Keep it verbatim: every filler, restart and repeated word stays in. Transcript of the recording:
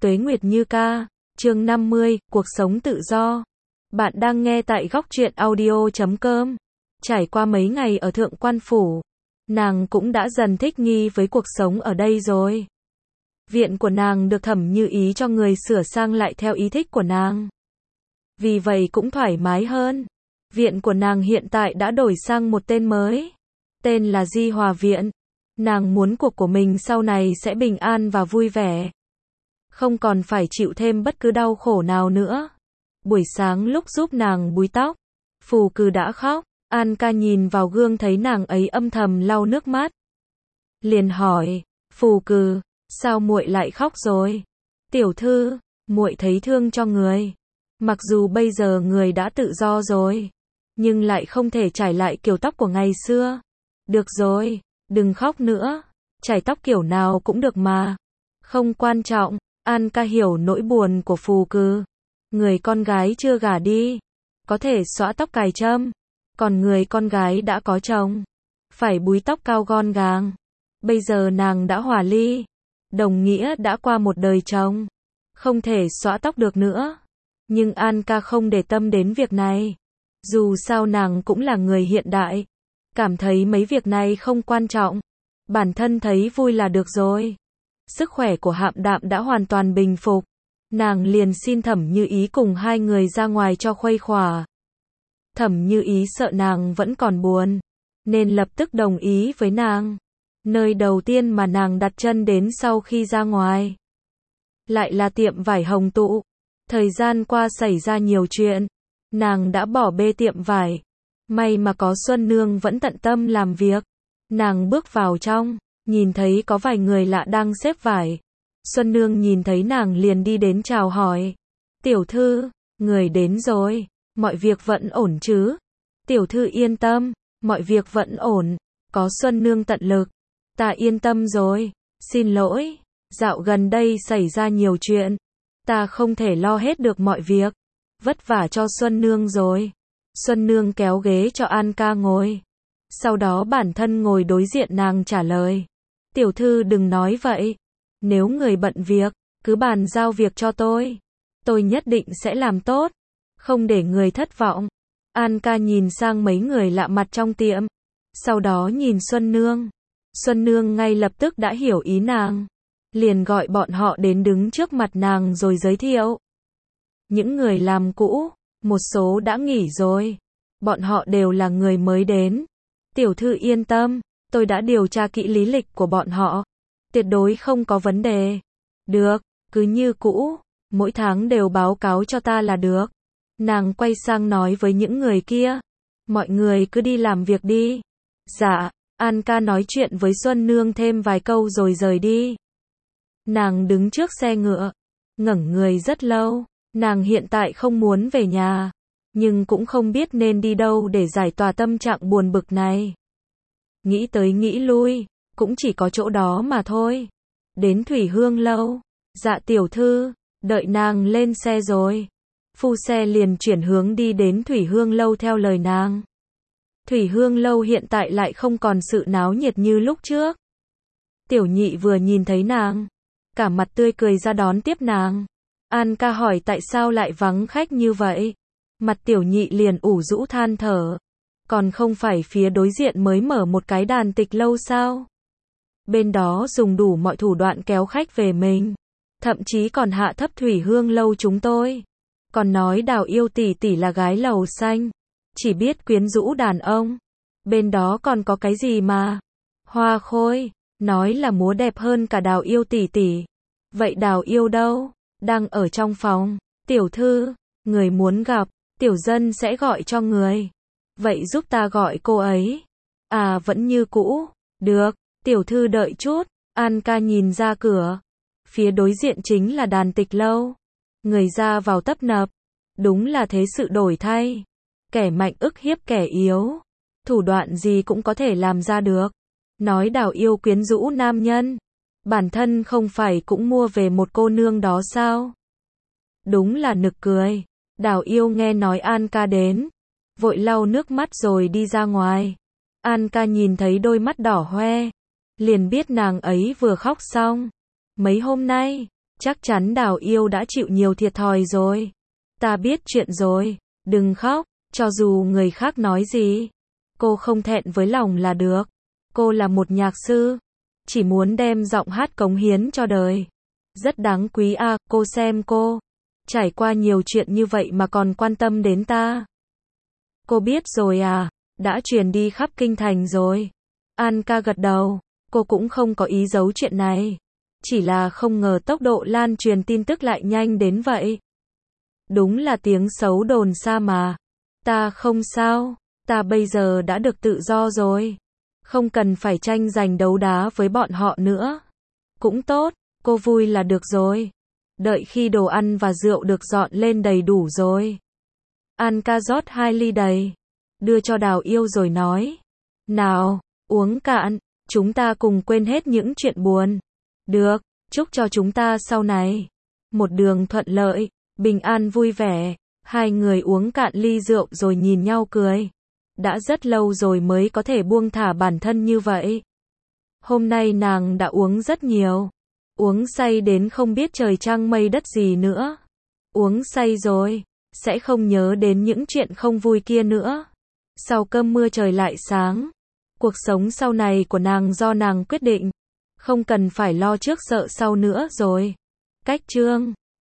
Tuế Nguyệt Như ca, chương năm mươi, cuộc sống tự do. Bạn đang nghe tại góc truyện audio chấm com. Trải qua mấy ngày ở Thượng Quan Phủ, nàng cũng đã dần thích nghi với cuộc sống ở đây rồi. Viện của nàng được Thẩm Như Ý cho người sửa sang lại theo ý thích của nàng. Vì vậy cũng thoải mái hơn. Viện của nàng hiện tại đã đổi sang một tên mới. Tên là Di Hòa Viện. Nàng muốn cuộc của mình sau này sẽ bình an và vui vẻ. Không còn phải chịu thêm bất cứ đau khổ nào nữa. Buổi sáng lúc giúp nàng búi tóc, Phù Cừ đã khóc. An ca nhìn vào gương thấy nàng ấy âm thầm lau nước mắt. Liền hỏi, Phù Cừ, sao muội lại khóc rồi? Tiểu thư, muội thấy thương cho người. Mặc dù bây giờ người đã tự do rồi, nhưng lại không thể trải lại kiểu tóc của ngày xưa. Được rồi, đừng khóc nữa, trải tóc kiểu nào cũng được mà. Không quan trọng. An ca hiểu nỗi buồn của Phù Cừ. Người con gái chưa gả đi, có thể xõa tóc cài trâm. Còn người con gái đã có chồng, phải búi tóc cao gọn gàng. Bây giờ nàng đã hòa ly, đồng nghĩa đã qua một đời chồng, không thể xõa tóc được nữa. Nhưng An ca không để tâm đến việc này. Dù sao nàng cũng là người hiện đại, cảm thấy mấy việc này không quan trọng. Bản thân thấy vui là được rồi. Sức khỏe của Hạm Đạm đã hoàn toàn bình phục. Nàng liền xin Thẩm Như Ý cùng hai người ra ngoài cho khuây khỏa. Thẩm Như Ý sợ nàng vẫn còn buồn, nên lập tức đồng ý với nàng. Nơi đầu tiên mà nàng đặt chân đến sau khi ra ngoài lại là tiệm vải Hồng Tụ. Thời gian qua xảy ra nhiều chuyện, nàng đã bỏ bê tiệm vải. May mà có Xuân Nương vẫn tận tâm làm việc. Nàng bước vào trong, nhìn thấy có vài người lạ đang xếp vải. Xuân Nương nhìn thấy nàng liền đi đến chào hỏi. Tiểu thư, người đến rồi, mọi việc vẫn ổn chứ? Tiểu thư yên tâm, mọi việc vẫn ổn, có Xuân Nương tận lực. Ta yên tâm rồi, xin lỗi, dạo gần đây xảy ra nhiều chuyện, ta không thể lo hết được mọi việc, vất vả cho Xuân Nương rồi. Xuân Nương kéo ghế cho An ca ngồi, sau đó bản thân ngồi đối diện nàng trả lời. Tiểu thư đừng nói vậy, nếu người bận việc, cứ bàn giao việc cho tôi. Tôi nhất định sẽ làm tốt, không để người thất vọng. An ca nhìn sang mấy người lạ mặt trong tiệm, sau đó nhìn Xuân Nương. Xuân Nương ngay lập tức đã hiểu ý nàng, liền gọi bọn họ đến đứng trước mặt nàng rồi giới thiệu. Những người làm cũ, một số đã nghỉ rồi, bọn họ đều là người mới đến. Tiểu thư yên tâm, tôi đã điều tra kỹ lý lịch của bọn họ, tuyệt đối không có vấn đề. Được, cứ như cũ, mỗi tháng đều báo cáo cho ta là được. Nàng quay sang nói với những người kia, mọi người cứ đi làm việc đi. Dạ. An ca nói chuyện với Xuân Nương thêm vài câu rồi rời đi. Nàng đứng trước xe ngựa, ngẩng người rất lâu. Nàng hiện tại không muốn về nhà, nhưng cũng không biết nên đi đâu để giải tỏa tâm trạng buồn bực này. Nghĩ tới nghĩ lui, cũng chỉ có chỗ đó mà thôi. Đến Thủy Hương Lâu. Dạ tiểu thư, đợi nàng lên xe rồi. Phu xe liền chuyển hướng đi đến Thủy Hương Lâu theo lời nàng. Thủy Hương Lâu hiện tại lại không còn sự náo nhiệt như lúc trước. Tiểu nhị vừa nhìn thấy nàng, cả mặt tươi cười ra đón tiếp nàng. An ca hỏi tại sao lại vắng khách như vậy. Mặt tiểu nhị liền ủ rũ than thở. Còn không phải phía đối diện mới mở một cái đàn tịch lâu sao? Bên đó dùng đủ mọi thủ đoạn kéo khách về mình. Thậm chí còn hạ thấp Thủy Hương Lâu chúng tôi. Còn nói Đào Yêu tỷ tỷ là gái lầu xanh, chỉ biết quyến rũ đàn ông. Bên đó còn có cái gì mà? Hoa Khôi, nói là múa đẹp hơn cả Đào Yêu tỷ tỷ. Vậy Đào Yêu đâu? Đang ở trong phòng. Tiểu thư, người muốn gặp, tiểu dân sẽ gọi cho người. Vậy giúp ta gọi cô ấy. À vẫn như cũ. Được, tiểu thư đợi chút. An ca nhìn ra cửa. Phía đối diện chính là đàn tịch lâu. Người ra vào tấp nập. Đúng là thế sự đổi thay. Kẻ mạnh ức hiếp kẻ yếu. Thủ đoạn gì cũng có thể làm ra được. Nói Đào Yêu quyến rũ nam nhân. Bản thân không phải cũng mua về một cô nương đó sao? Đúng là nực cười. Đào Yêu nghe nói An ca đến, vội lau nước mắt rồi đi ra ngoài. An ca nhìn thấy đôi mắt đỏ hoe, liền biết nàng ấy vừa khóc xong. Mấy hôm nay, Chắc chắn Đào Yêu đã chịu nhiều thiệt thòi rồi. Ta biết chuyện rồi, đừng khóc, cho dù người khác nói gì. Cô không thẹn với lòng là được. Cô là một nhạc sư, chỉ muốn đem giọng hát cống hiến cho đời. Rất đáng quý à, cô xem cô. Trải qua nhiều chuyện như vậy mà còn quan tâm đến ta. Cô biết rồi à, đã truyền đi khắp kinh thành rồi. An ca gật đầu, cô cũng không có ý giấu chuyện này. Chỉ là không ngờ tốc độ lan truyền tin tức lại nhanh đến vậy. Đúng là tiếng xấu đồn xa mà. Ta không sao, ta bây giờ đã được tự do rồi. Không cần phải tranh giành đấu đá với bọn họ nữa. Cũng tốt, cô vui là được rồi. Đợi khi đồ ăn và rượu được dọn lên đầy đủ rồi. An ca rót hai ly đầy, đưa cho Đào Yêu rồi nói. Nào, uống cạn, chúng ta cùng quên hết những chuyện buồn. Được, chúc cho chúng ta sau này một đường thuận lợi, bình an vui vẻ. Hai người uống cạn ly rượu rồi nhìn nhau cười. Đã rất lâu rồi mới có thể buông thả bản thân như vậy. Hôm nay nàng đã uống rất nhiều. Uống say đến không biết trời trăng mây đất gì nữa. Uống say rồi, sẽ không nhớ đến những chuyện không vui kia nữa. Sau cơm mưa trời lại sáng. Cuộc sống sau này của nàng do nàng quyết định. Không cần phải lo trước sợ sau nữa rồi. Cách chương